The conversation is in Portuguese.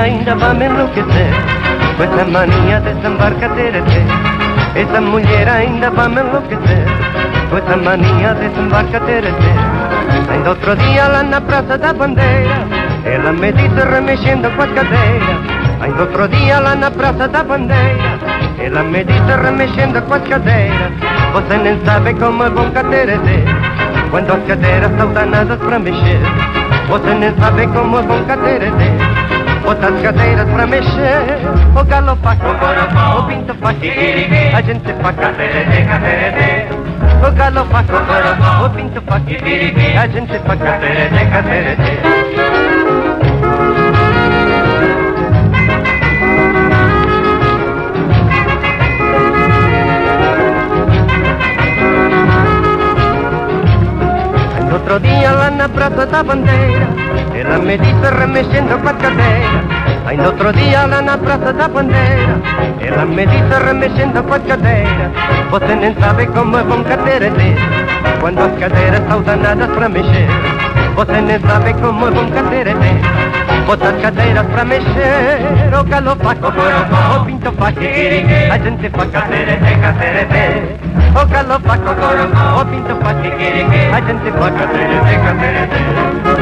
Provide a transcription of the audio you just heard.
ainda vai me enlouquecer com essa mania de sambar caterete. Essa mulher ainda vai me enlouquecer com essa mania de sambar caterete. Ainda outro dia lá na Praça da Bandeira ela me disse remexendo com as cadeiras. Ainda outro dia lá na Praça da Bandeira ela me disse remexendo com as cadeiras. Você nem sabe como é bom caterete quando as cadeiras estão danadas para mexer. Você nem sabe como é bom caterete, bota as cadeiras para mexer. O galo faz cocorocó, o pinto faz tiquiriqui, a gente faz caterete, caterete. O galo faz cocorocó, o pinto faz tiquiriqui, a gente faz caterete, caterete. Outro dia lá na Praça da Bandeira ela me disse remexendo com as cadeiras. Ainda outro dia lá na Praça da Bandeira ela me disse remexendo com as cadeiras. Você nem sabe como é bom caterete quando as cadeiras estão danadas para mexer. Você nem sabe como é bom caterete, bota as cadeiras para mexer. O galo faz cocorocó, o pinto faz tiquiriqui, a gente faz caterete, caterete. O galo faz cocorocó, o pinto faz tiquiriqui, a gente faz caterete, caterete.